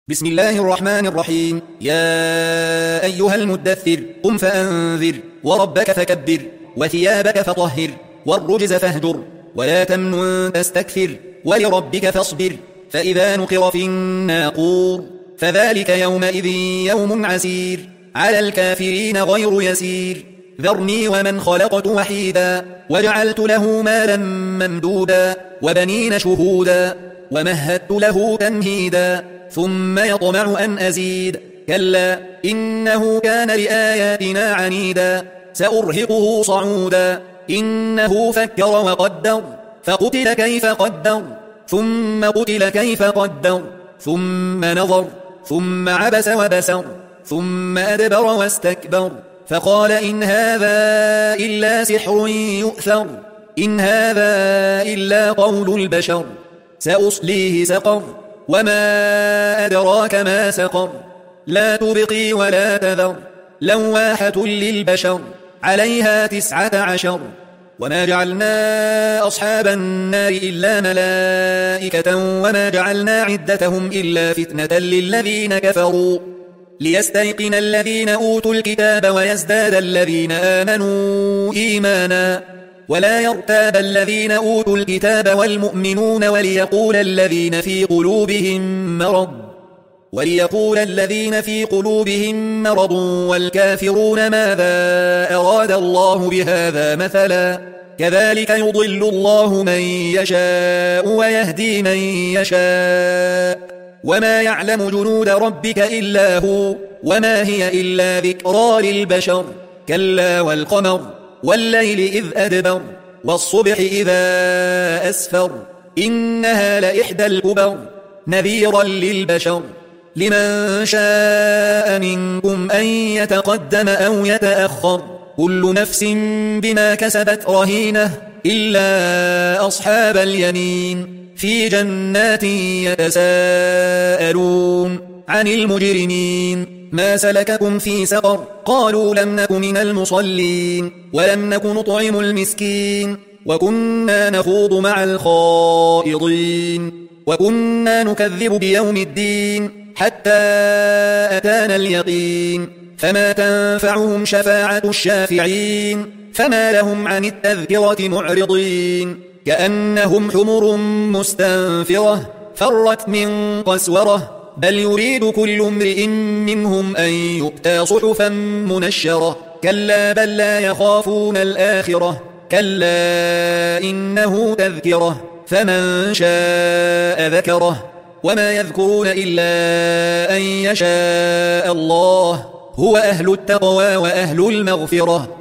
بسم الله الرحمن الرحيم. يا أيها المدثر قم فأنذر وربك فكبر وثيابك فطهر والرجز فاهجر ولا تمنن تستكثر ولربك فاصبر فإذا نقر في الناقور فذلك يومئذ يوم عسير على الكافرين غير يسير. ذرني ومن خلقت وحيدا وجعلت له مالا ممدودا وبنين شهودا ومهدت له تمهيدا ثم يطمع أن أزيد كلا إنه كان لآياتنا عنيدا سأرهقه صعودا إنه فكر وقدر فقتل كيف قدر ثم قتل كيف قدر ثم نظر ثم عبس وبسر ثم أدبر واستكبر فقال إن هذا إلا سحر يؤثر إن هذا إلا قول البشر سأصليه سقر وما أدراك ما سقر لا تبقي ولا تذر لواحة للبشر عليها 19 وما جعلنا أصحاب النار إلا ملائكة وما جعلنا عدتهم إلا فتنة للذين كفروا ليستيقن الذين أوتوا الكتاب ويزداد الذين آمنوا إيمانا ولا يرتاب الذين أوتوا الكتاب والمؤمنون وليقول الذين في قلوبهم مرض والكافرون ماذا أراد الله بهذا مثلا كذلك يضل الله من يشاء ويهدي من يشاء وما يعلم جنود ربك إلا هو وما هي إلا ذكرى للبشر كلا والقمر والليل إذ أدبر والصبح إذا أسفر إنها لإحدى الكبر نذيرا للبشر لمن شاء منكم أن يتقدم أو يتأخر كل نفس بما كسبت رهينة إلا أصحاب اليمين في جنات يتساءلون عن المجرمين ما سلككم في سقر قالوا لم نك من المصلين ولم نك نطعم المسكين وكنا نخوض مع الخائضين وكنا نكذب بيوم الدين حتى أتانا اليقين فما تنفعهم شفاعة الشافعين فما لهم عن التذكرة معرضين كأنهم حمر مستنفرة فرت من قسورة بل يريد كل امرئ منهم أن يؤتى صحفا منشرة كلا بل لا يخافون الآخرة كلا إنه تذكرة فمن شاء ذكره وما يذكرون إلا أن يشاء الله هو أهل التقوى وأهل المغفرة